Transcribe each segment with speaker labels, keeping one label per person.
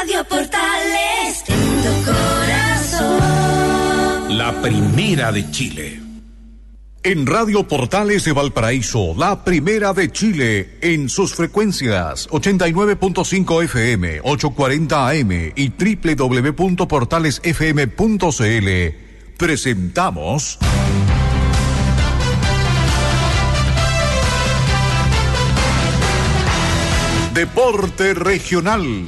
Speaker 1: Radio Portales, en tu corazón.
Speaker 2: La primera de Chile. En Radio Portales de Valparaíso, la primera de Chile, en sus frecuencias 89.5 FM, 840 AM y www.portalesfm.cl, presentamos Deporte Regional.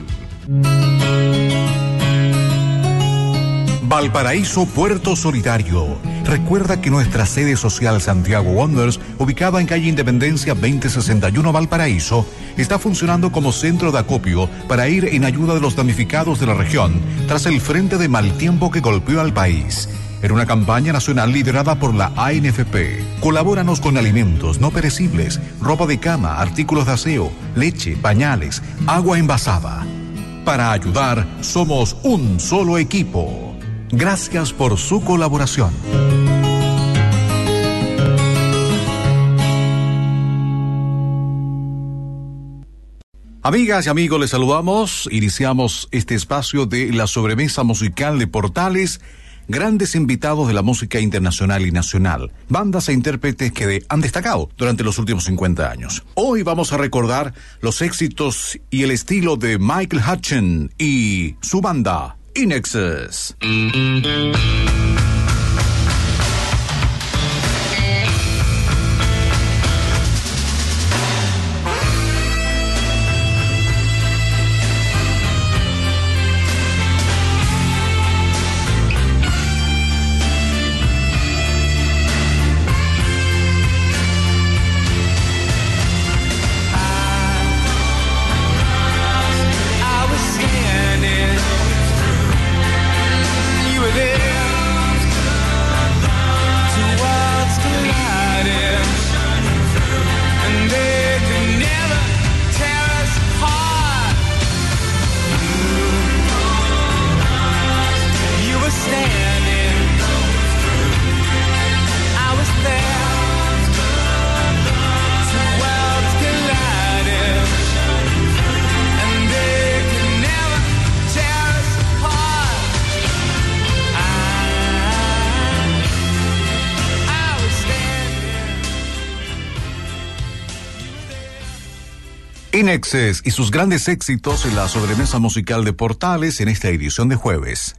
Speaker 2: Valparaíso Puerto Solidario. Recuerda que nuestra sede social Santiago Wanderers, ubicada en calle Independencia 2061 Valparaíso, está funcionando como centro de acopio para ir en ayuda de los damnificados de la región tras el frente de mal tiempo que golpeó al país. En una campaña nacional liderada por la ANFP. Colabóranos con alimentos no perecibles, ropa de cama, artículos de aseo, leche, pañales, agua envasada. Para ayudar, somos un solo equipo. Gracias por su colaboración. Amigas y amigos, les saludamos. Iniciamos este espacio de la sobremesa musical de Portales. Grandes invitados de la música internacional y nacional, bandas e intérpretes que han destacado durante los últimos 50 años. Hoy vamos a recordar los éxitos y el estilo de Michael Hutchence y su banda INXS. INXS y sus grandes éxitos en la sobremesa musical de Portales en esta edición de jueves.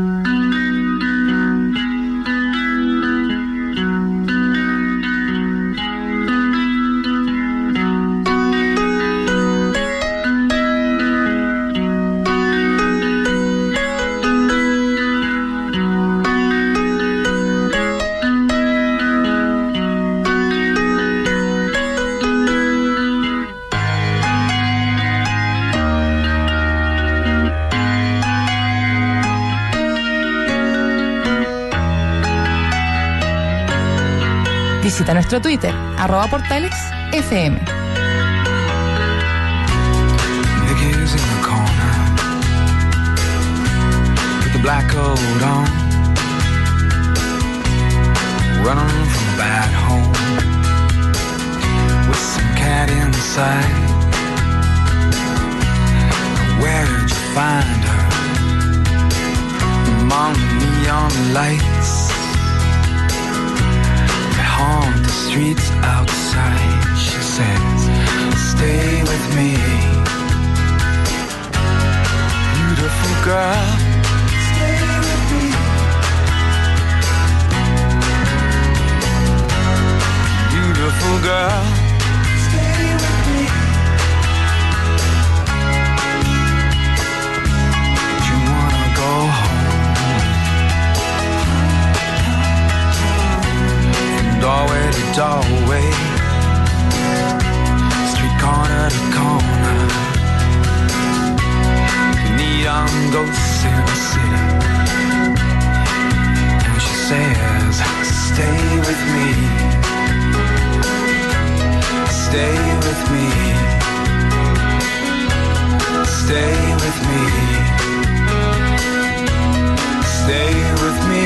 Speaker 3: Visita nuestro Twitter, @portalesfm.
Speaker 4: Niggas in the corner with the black coat on, running from a bad home with some cat inside. Where did you find her? Among the neon lights haunt the streets outside. She says, stay with me, beautiful girl, stay with me, beautiful girl, stay with me. Do you wanna go home? Doorway to doorway, street corner to corner, neon ghosts in the city. And she says, stay with me, stay with me, stay with me, stay with me.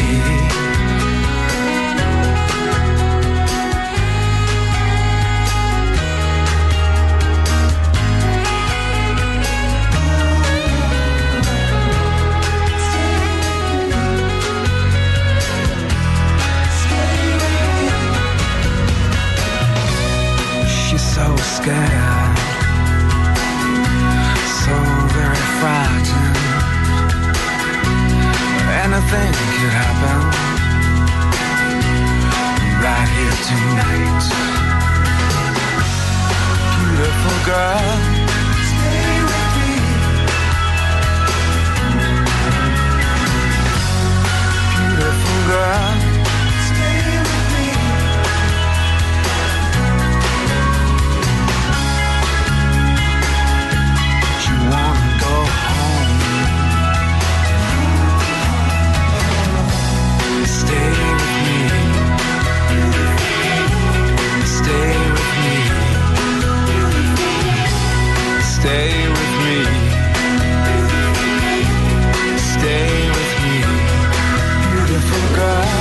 Speaker 4: think could happen right here tonight. Beautiful girl, stay with me. Beautiful girl, stay with me. You wanna go home? Stay with me. Stay with me. Stay with me. Stay with me. Beautiful girl.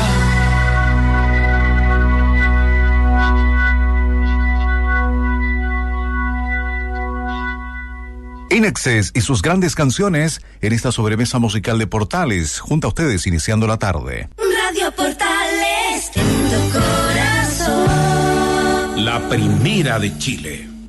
Speaker 2: Inexcess y sus grandes canciones en esta sobremesa musical de Portales, junto a ustedes iniciando la tarde.
Speaker 1: Radio Portales, en tu corazón.
Speaker 5: La primera de Chile.